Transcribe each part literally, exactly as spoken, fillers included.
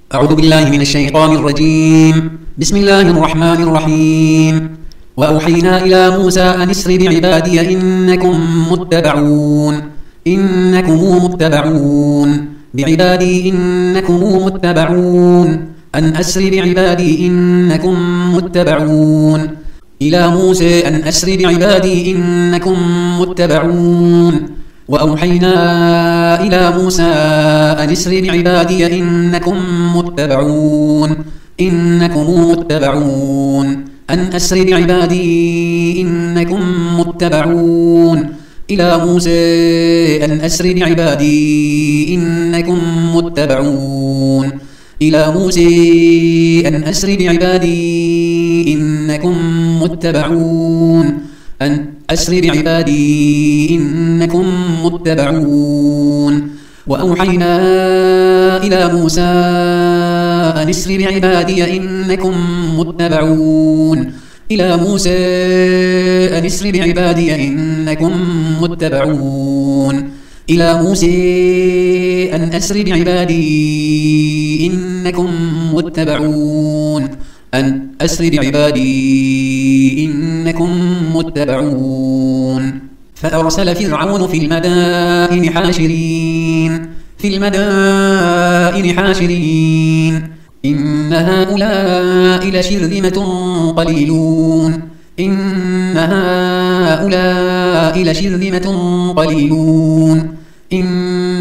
أعوذ بالله من الشيطان الرجيم. بسم الله الرحمن الرحيم. وأوحينا إلى موسى أن اسر بعبادي إنكم متبعون إنكم متبعون بعبادي إنكم متبعون أن أسر بعبادي إنكم متبعون إلى موسى أن أسر بعبادي إنكم متبعون وأوحينا إلى موسى أن اسر بعبادي إنكم متبعون إنكم متبعون أن أسر بعبادي إنكم متبعون إلى موسى أن أسر بعبادي إنكم متبعون إلى موسى أن أسر بعبادي إنكم متبعون أن أسر بعبادي إنكم متبعون وأوحينا إلى موسى أن اسر بعبادي إنكم متبعون إلى موسى أن اسر بعبادي إنكم متبعون إلى موسى أن أسر بعبادي إنكم متبعون أن أسر بعبادي إنكم متبعون فأرسل فرعون في المدائن حاشرين في المدائن حاشرين إن هؤلاء لشرذمة قليلون إن هؤلاء لشرذمة قليلون إن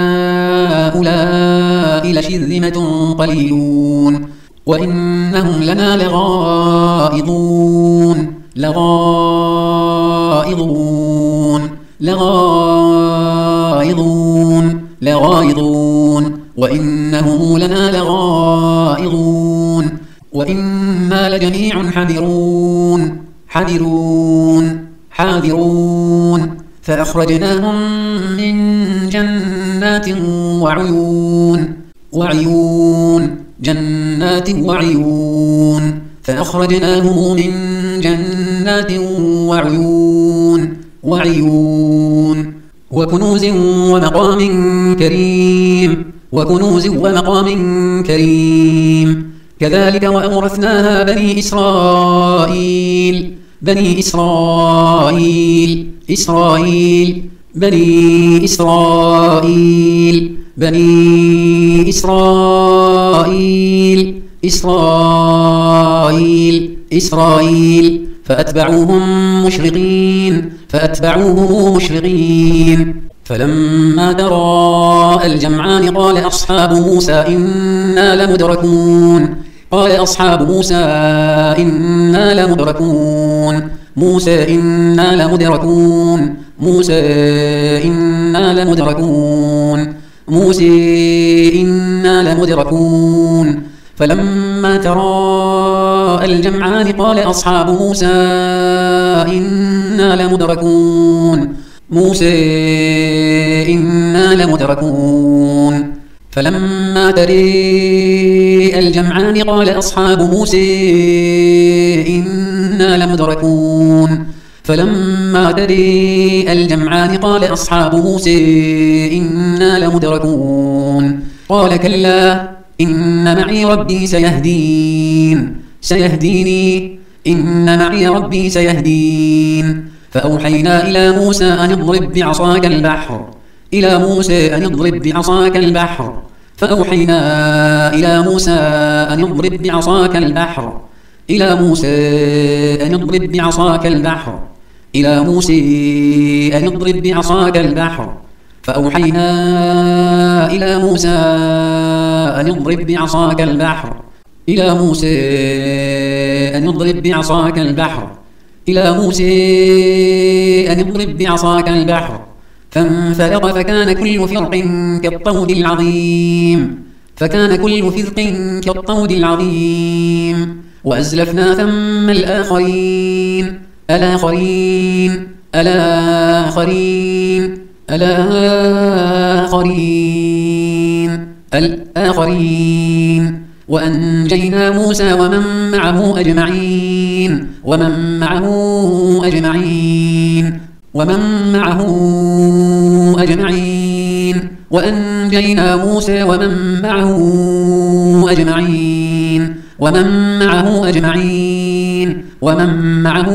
هؤلاء لشرذمة قليلون وإنهم لنا لغائظون لغائظون لغائظون لغائظون وإنهم لنا لغائظون وإنا لجميع حذرون حذرون حاذرون فأخرجناهم من جنات وعيون وعيون جنات وعيون فأخرجناهم من جنات وعيون وعيون وكنوز ومقام كريم وكنوز ومقام كريم كذلك وأورثناها بني إسرائيل بني إسرائيل إسرائيل بني إسرائيل بني إسرائيل إسرائيل إسرائيل فأتبعوهم مشرقين فأتبعوهم مشرقين فلما تراءى الجمعان قال أصحاب موسى إنا لمدركون قال أصحاب موسى إنا لمدركون موسى إنا لمدركون موسى إنا لمدركون موسى إنا لمدركون فلما تراءى الجمعان قال أصحاب موسى إنا لمدركون موسى إنا لمدركون فلما تراءى الجمعان قال أصحاب موسى إنا لمدركون فلما تراءى الجمعان قال أصحاب موسى إنا لمدركون قال كلا إن معي ربي سيهدين سيهديني إن معي ربي سيهدين فأوحينا إلى موسى أن اضرب بعصاك البحر إلى موسى أن اضرب بعصاك البحر فأوحينا إلى موسى أن اضرب بعصاك البحر إلى موسى أن اضرب بعصاك البحر إلى موسى أن اضرب بعصاك البحر فأوحينا إلى موسى أن اضرب بعصاك البحر إلى موسى أن اضرب بعصاك البحر إلى موسى أن اضرب بعصاك البحر فانفلق فكان كل فرق كالطود العظيم فكان كل فرق كالطود العظيم وأزلفنا ثم الآخرين الآخرين الآخرين الآخرين الآخرين وأنجينا موسى ومن معه أجمعين ومن معه أجمعين ومن معه أجمعين وأنجينا موسى ومن معه أجمعين ومن معه أجمعين ومن معه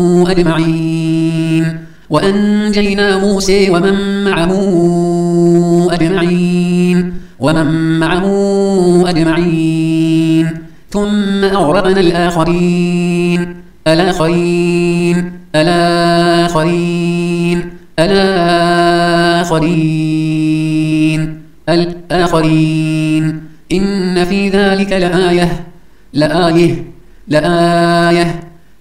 أجمعين وأنجينا موسى ومن معه أجمعين ومن معه أجمعين ثم أغرقنا الآخرين الآخرين الآخرين الآخرين الآخرين إن في ذلك لآية لآية لآية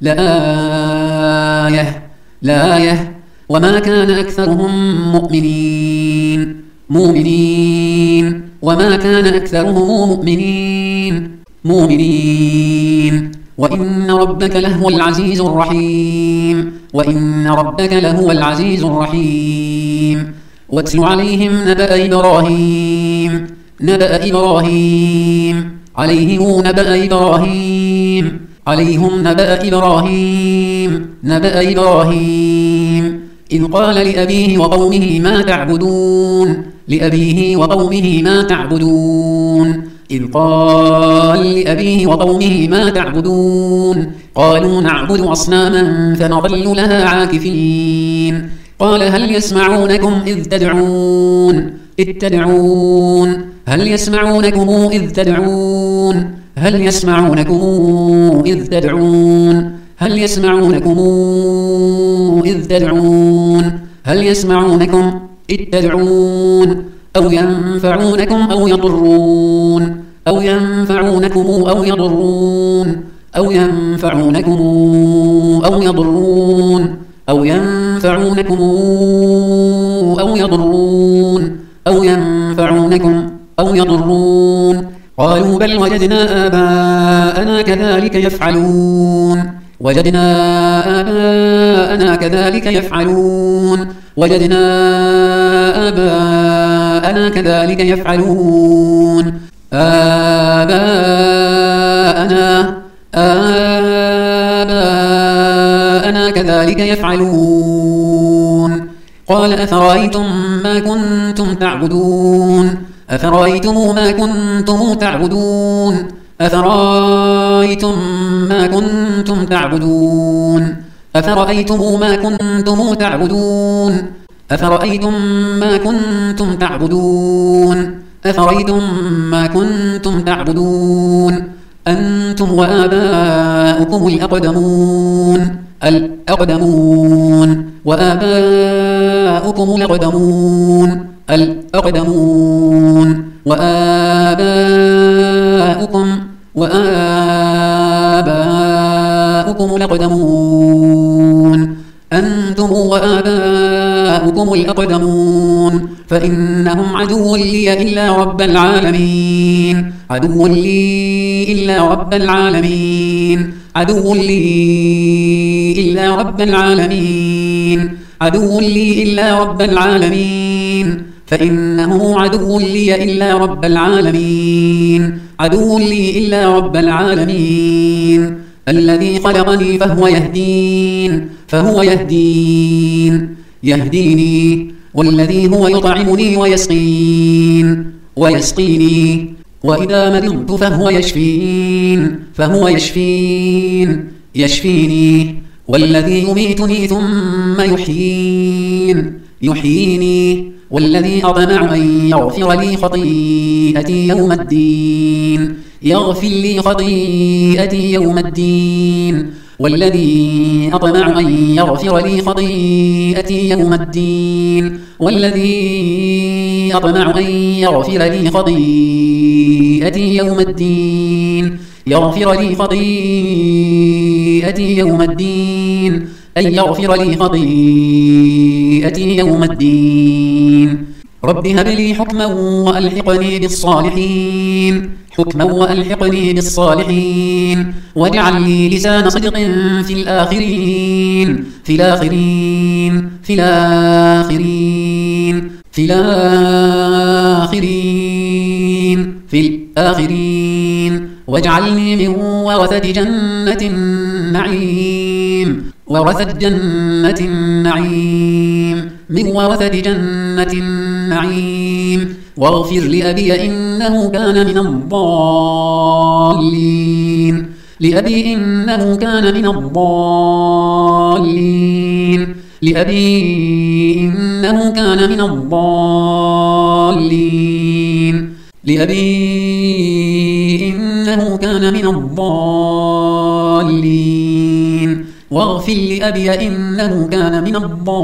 لآية لآية وما كان أكثرهم مؤمنين مؤمنين وما كان أكثرهم مؤمنين مؤمنين وإن ربك لهو العزيز الرحيم وإن ربك لهو العزيز الرحيم واتل عليهم نبأ إبراهيم نبأ إبراهيم عليهم نبأ إبراهيم عليهم نبأ إبراهيم نبأ إبراهيم إذ قال لأبيه وقومه ما تعبدون لأبيه وقومه ما تعبدون إذ قال لأبيه وقومه ما تعبدون قالوا نعبد أصناما فنظل لها عاكفين قال هل يسمعونكم إذ تدعون إذ تدعون هل يسمعونكم إذ تدعون هل يسمعونكم إذ تدعون هل يسمعونكم إذ تدعون هل يسمعونكم إذ تدعون أو ينفعونكم أو يضرون أو ينفعونكم أو يضرون أو ينفعونكم أو يضرون أو ينفعونكم أو يضرون أو ينفعونكم أو يضرون قالوا بل وجدنا آباءنا كذلك يفعلون وجدنا آباءنا كذلك يفعلون وجدنا آباءنا كذلك يفعلون آباءنا آباءنا كذلك يفعلون قال أفرأيتم ما كنتم تعبدون أفرأيتم ما كنتم تعبدون أفرأيتم ما كنتم تعبدون أفرأيتم ما كنتم تعبدون أفرأيتم ما كنتم تعبدون أفرأيتم ما كنتم تعبدون أنتم وآباؤكم الأقدمون الأقدمون وآباؤكم الأقدمون الأقدمون وآباؤكم وآباؤكم الأقدمون أنتم وآباؤكم الأقدمون فإنهم عدو لي إلا رب العالمين عدو لي إلا رب العالمين عدو لي إلا رب العالمين عدو لي إلا رب العالمين فإنه عدو لي إلا رب العالمين عدو لي إلا رب العالمين الذي خلقني فهو يهدين فهو يهدين يهديني والذي هو يطعمني ويسقين ويسقيني وإذا مرضت فهو يشفين فهو يشفين يشفيني والذي يميتني ثم يحيين يحييني والذي أطمع أن يغفر لي خطيئتي يوم الدين يغفر لي خطيئتي يوم الدين والذي أطمع أن يغفر لي خطيئتي يوم الدين والذي أطمع أن يغفر لي خطيئتي يوم الدين يغفر لي خطيئتي يوم الدين أن يغفر لي خطيئتي يوم الدين رب هب لي حكما وألحقني بالصالحين حكما وألحقني بالصالحين واجعل لي لسان صدق في الآخرين في الآخرين في الآخرين في الآخرين في الآخرين واجعلني من ورثة جنة النعيم ورثة جنة النعيم من ورثة جنة النعيم واغفر لأبي إنه كان من الضالين لأبي إنه كان من الضالين لأبي إنه كان من الضالين لأبي إنه كان من الضالين واغفر لأبي إنه كان من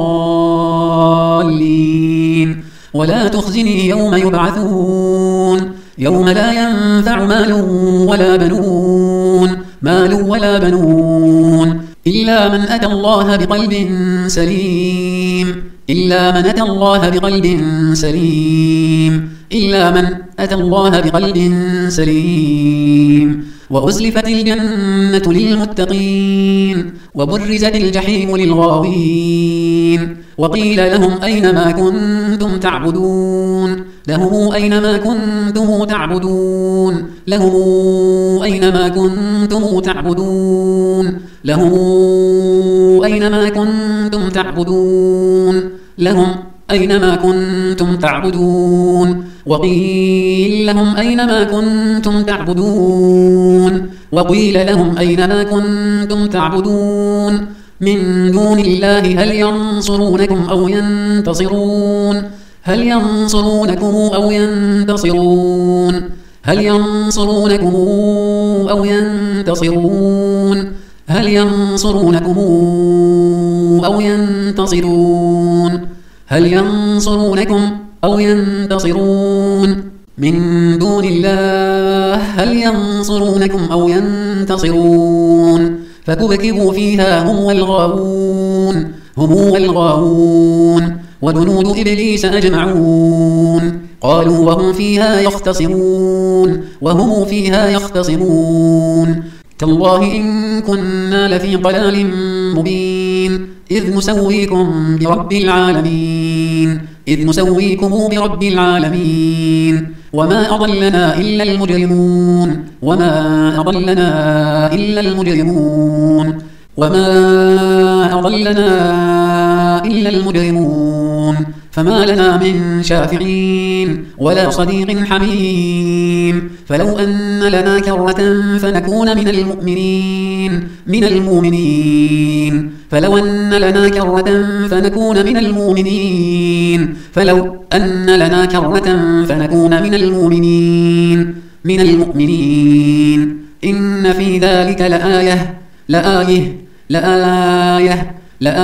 الضالين ولا تخزني يوم يبعثون يوم لا ينفع مال ولا بنون مال ولا بنون إلا من أتى الله بقلب سليم إلا من أتى الله بقلب سليم إلا من أتى الله بقلب سليم وأزلفت الجنة للمتقين وبرزت الجحيم للغاوين وقيل لهم أين ما كنتم تعبدون لهم أين ما كنتم تعبدون لهم أين ما كنتم تعبدون لهم أين ما كنتم تعبدون لهم أين ما كنتم تعبدون وقيل لهم أين ما كنتم تعبدون وقيل لهم أين ما كنتم تعبدون من دون الله هل ينصرونكم أو ينتصرون هل ينصرونكم أو ينتصرون هل ينصرونكم أو ينتصرون هل ينصرونكم أو ينتصرون هل ينصرونكم أو ينتصرون من دون الله هل ينصرونكم أو ينتصرون فكبكبوا فيها هم والغاوون هم والغاوون وجنود إبليس أجمعون قالوا وهم فيها يختصمون وهم فيها يختصمون تالله إن كنا لفي ضلال مبين إذ نسويكم برب العالمين إذ نسويكم برب العالمين وما أضلنا إلا المجرمون وما أضلنا إلا المجرمون وما أضلنا إلا المجرمون فما لنا من شافعين ولا صديق حميم فلو أن لنا كرة فنكون من المؤمنين من المؤمنين فلو أن لنا كرة فنكون من المؤمنين فلو أن لنا كرة فنكون من المؤمنين من المؤمنين إن في ذلك لآية لآية لآية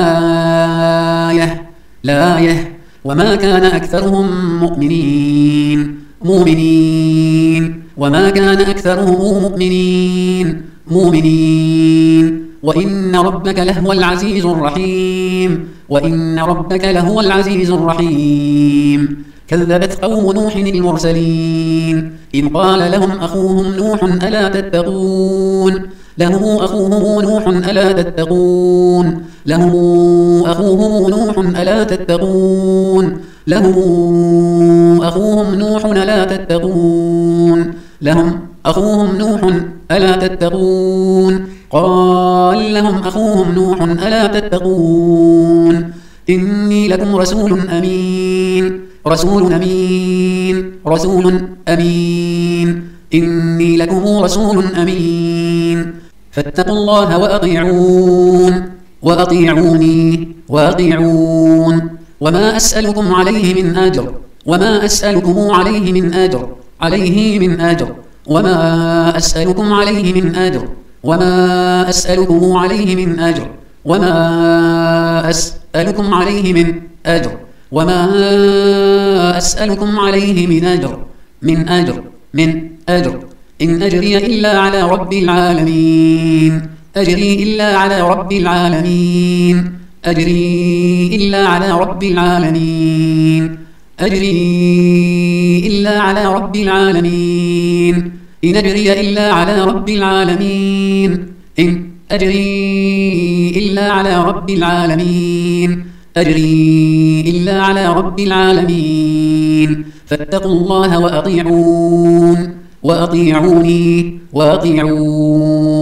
لآية لآية وما كان أكثرهم مؤمنين مؤمنين وما كان أكثرهم مؤمنين مؤمنين وإن ربك لهو العزيز الرحيم وإن ربك لهو العزيز الرحيم كذبت قوم نوح المرسلين إذ قال لهم أخوهم نوح ألا تتقون لهم أخوهم نوح ألا تتقون لهم أخوهم نوح ألا تتقون لهم أخوهم نوح ألا تتقون لهم أخوهم نوح ألا تتقون قال لهم أخوهم نوح ألا تتقون إني لكم رسول أمين رسول أمين رسول أمين إني لكم رسول أمين فاتقوا الله وأطيعون وأطيعوني وأطيعون وما أسألكم عليه من أجر وما أسألكم عليه من أجر عليه من أجر وما أسألكم عليه من أجر وما أسألكم عليه من أجر وما أسألكم عليه من أجر وما أسألكم عليه من أجر من أجر من أجر إن أجري إلا على رب العالمين أجري إلا على رب العالمين أجري إلا على رب العالمين أجري إلا على رب العالمين إن أجري إلا على رب العالمين إن أجري إلا على رب العالمين أجري إلا على رب العالمين فاتقوا الله وأطيعون وأطيعوني وأطيعون